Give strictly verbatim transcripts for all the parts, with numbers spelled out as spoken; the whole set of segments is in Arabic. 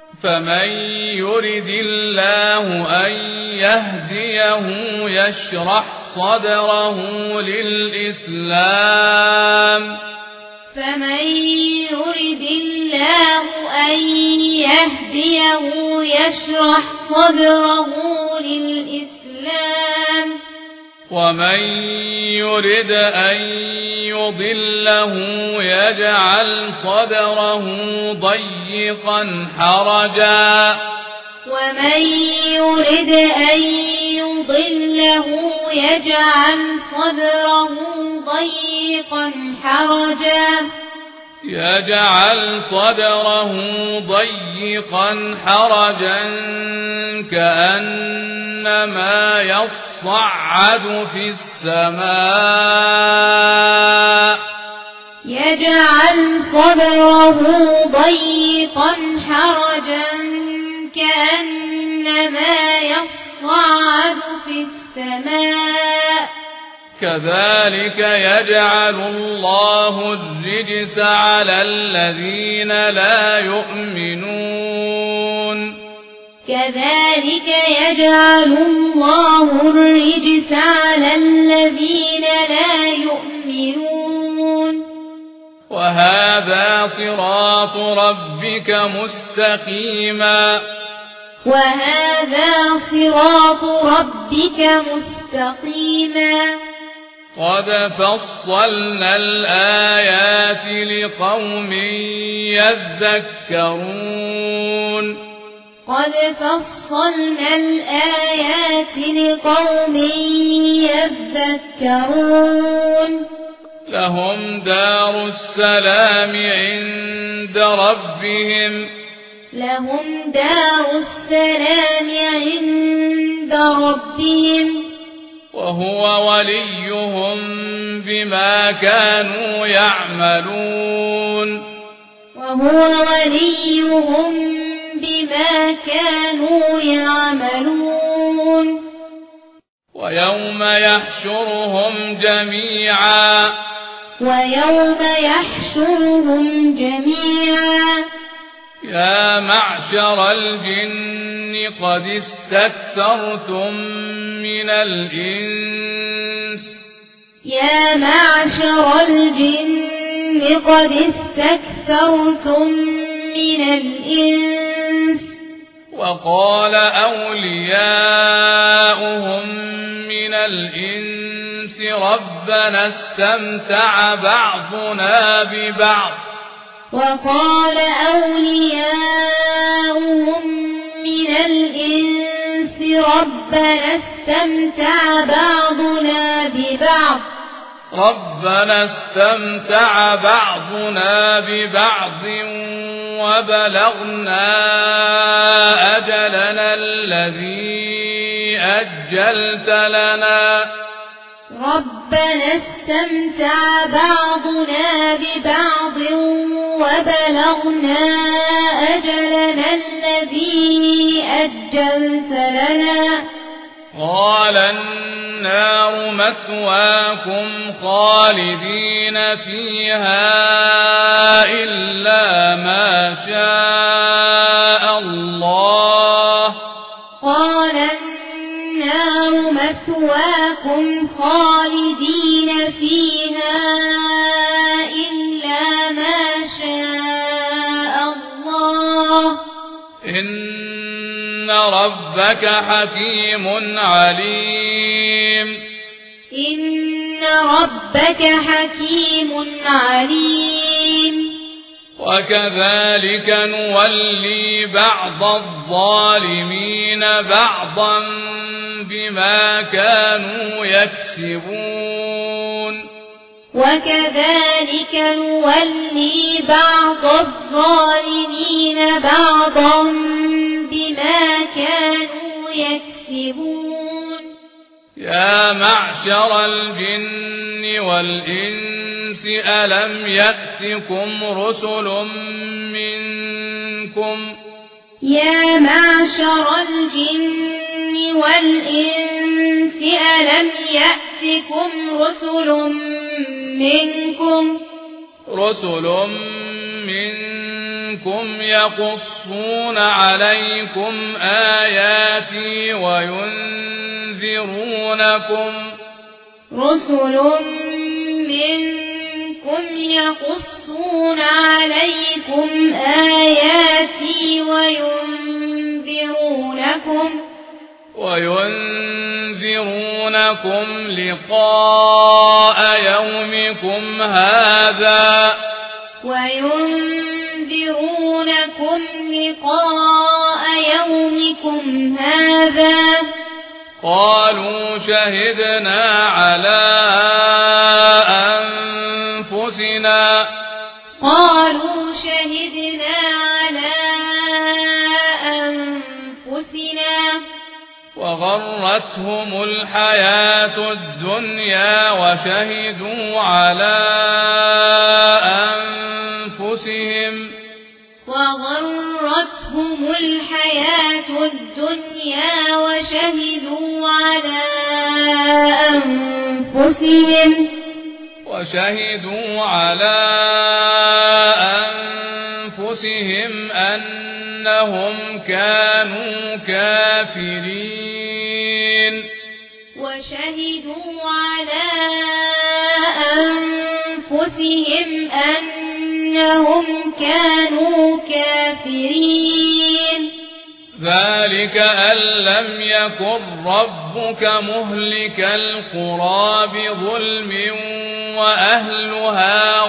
فمن يرد الله أن يهديه يشرح صدره للإسلام فمن يرد الله أن يهديه يشرح صدره للإسلام ومن يرد أن يضله يجعل صدره ضيقا حرجا ومن يرد أن يضله يجعل صدره ضيقا حرجا يجعل صدره ضيقا حرجا كأنما يصعد في السماء يجعل صدره ضيقا حرجا كأنما يصعد في السماء كذلك يجعل الله الرجس على الذين لا يؤمنون كذلك يجعل الله الرجس على الذين لا يؤمنون وهذا صراط ربك مستقيما وهذا صراط ربك مستقيما قد فصلنا الآيات لقوم يذكرون قد فصلنا الآيات لقوم يذكرون لهم دار السلام عند ربهم لهم دار السلام عند ربهم وهو وليهم بما كانوا يعملون وهو وليهم بما كانوا يعملون ويوم يحشرهم جميعا ويوم يحشرهم جميعا يا معشر الجن قد استكثرتم من الإنس يا معشر الجن قد استكثرتم من الإنس وقال أولياؤهم من الإنس ربنا استمتع بعضنا ببعض وقال أولياؤهم من الإنس ربنا استمتع بعضنا ببعض ربنا استمتع بعضنا ببعض وبلغنا أجلنا الذي أجلت لنا ربنا استمتع بعضنا ببعض وبلغنا أجلنا الذي أجلت لنا قال النار مثواكم خالدين فيها إلا ما شاء الله قال النار مثواكم خالدين فيها إلا ما شاء الله إن ربك حكيم عليم إن ربك حكيم عليم وكذلك نولي بعض الظالمين بعضا بما كانوا يكسبون وكذلك نولي بعض الظالمين بعضا بما كانوا يكسبون يا معشر الجن والإنس ألم يأتكم رسل منكم يا معشر الجن والإنس ألم يأتكم رسل منكم رسل منكم منكم يقصون عليكم آياتي وينذرونكم رسل منكم يقصون عليكم آياتي وينذرونكم وينذرونكم لقاء يومكم هذا وينذرونكم لقاء يومكم هذا قالوا شهدنا على أنفسنا قالوا شهدنا على أنفسنا وغرتهم الحياة الدنيا وشهدوا على أنفسهم وغرتهم الحياة الدنيا وشهدوا على أنفسهم وشهدوا على أنفسهم أنهم كانوا كافرين وشهدوا على أنفسهم أنهم كانوا كافرين ذلك أن لم يكن ربك مهلك القرى بظلم وأهلها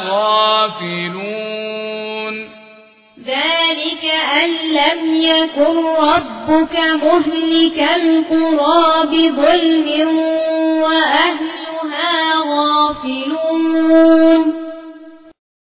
غافلون ذلك أن لم يكن ربك مهلك القرى بظلم وأهلها غافلون